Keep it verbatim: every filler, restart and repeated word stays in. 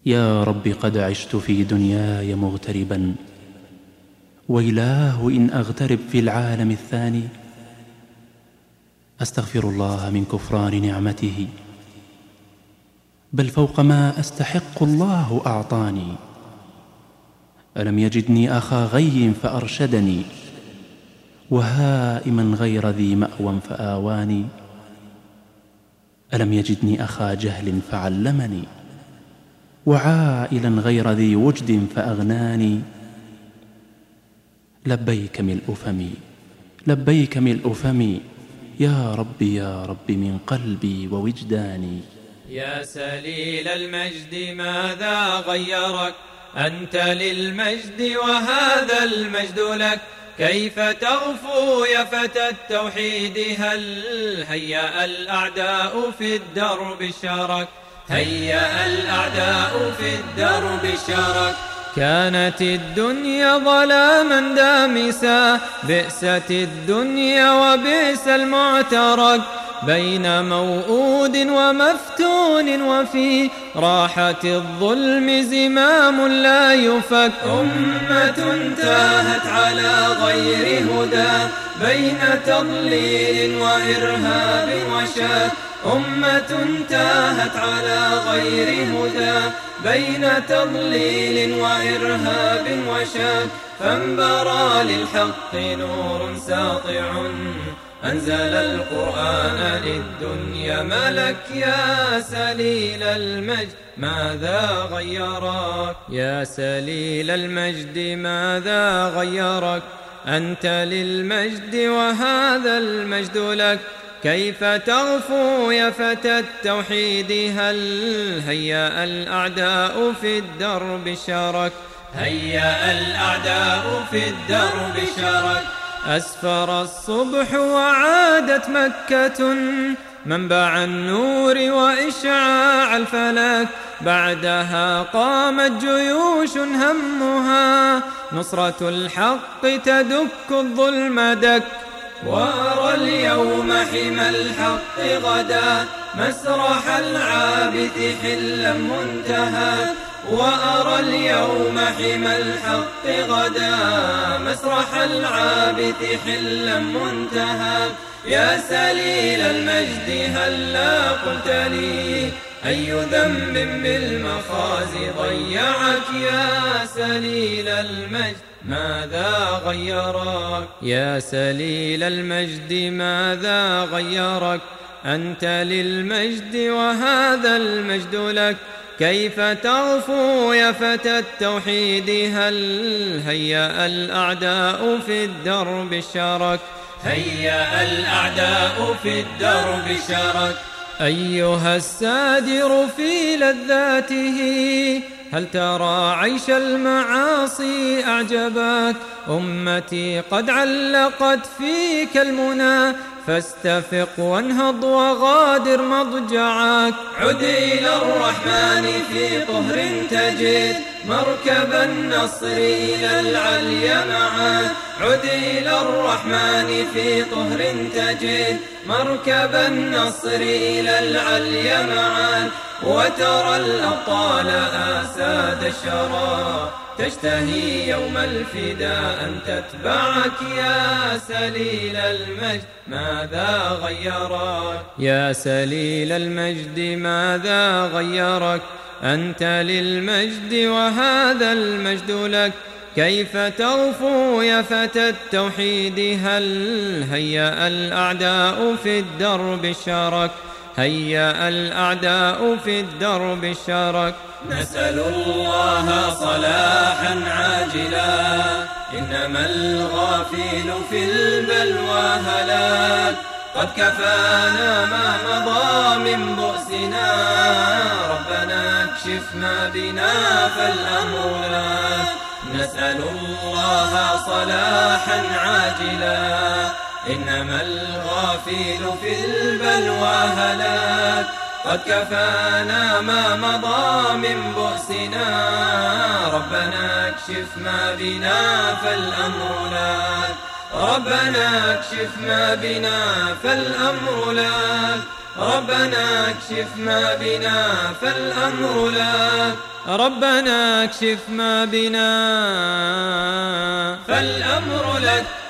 يا رب قد عشت في دنياي مغتربا، ويلاه إن أغترب في العالم الثاني. أستغفر الله من كفران نعمته، بل فوق ما أستحق الله أعطاني. ألم يجدني أخا غي فأرشدني، وهائما غير ذي مأوى فآواني. ألم يجدني أخا جهل فعلمني، وعائلا غير ذي وجد فأغناني. لبيك ملء فمي لبيك ملء فمي، يا ربي يا ربي من قلبي ووجداني. يا سليل المجد ماذا غيرك؟ أنت للمجد وهذا المجد لك. كيف تغفو يا فتى التوحيد؟ هل هيأ الأعداء في الدرب الشرك؟ هيأ الأعداء في الدرب الشرك. كانت الدنيا ظلاما دامسا، بئست الدنيا وبئس المعترك. بين موؤود ومفتون وفي راحة الظلم زمام لا يفك. أمة تاهت على غير هدى، بين تضليل وإرهاب وشك. أمة تاهت على غير هدى، بين تضليل وإرهاب وشك. فانبرى للحق نور ساطع، أنزل القرآن للدنيا ملك. يا سليل المجد ماذا غيرك؟ يا سليل المجد ماذا غيرك؟ أنت للمجد وهذا المجد لك. كيف تغفو يا فتى التوحيد؟ هل هيأ الأعداء في الدرب الشرك؟ هيأ الأعداء في الدرب الشرك. أسفر الصبح وعادت مكة، منبع النور وإشعاع الفلك. بعدها قامت جيوش همها نصرة الحق تدك الظلم دك. وأرى اليوم حمى الحق غدا، مسرح العابث حلا منتهى. وأرى اليوم حمى الحق غدا، مسرح العابث حلا منتهى. يا سليل المجد هلا قلت لي أي ذنب بالمخازي ضيعك؟ يا سليل المجد ماذا غيرك؟ يا سليل المجد ماذا غيرك؟ أنت للمجد وهذا المجد لك. كيف تغفو يا فتى التوحيد؟ هل هيأ الأعداء في الدرب الشرك؟ هيأ الأعداء في الدرب الشرك. أيها السادر في لذاته، هل ترى عيش المعاصي أعجبك؟ أمتي قد علقت فيك المنى، فاستفق وانهض وغادر مضجعك. عد إلى الرحمن في طهر تجد، مركب النصر إلى العلي معا. عد إلى الرحمن في طهر تجد، مركب النصر إلى العلي معا. وترى الأبطال آساد الشرى، تشتهي يوم الفداء أن تتبعك. يا سليل المجد ماذا غيرك؟ يا سليل المجد ماذا غيرك؟ أنت للمجد وهذا المجد لك. كيف تغفو يا فتى التوحيد؟ هل هيأ الأعداء في الدرب الشرك؟ هيأ الأعداء في الدرب الشرك. نسأل الله صلاحا عاجلا، إنما الغافل في البلوى هلاك. قد كفانا ما مضى من بؤسنا، ربنا اكشف ما بنا فالأمر لك. نسأل الله صلاحا عاجلا، إنما الغافل في البلوى هلاك. قد كفانا ما مضى من بؤسنا، ربنا اكشف ما بنا فالأمر لك. ربنا اكشف ما بنا فالأمر لك. ربنا اكشف ما بنا فالأمر لك. ربنا اكشف ما بنا فالأمر لك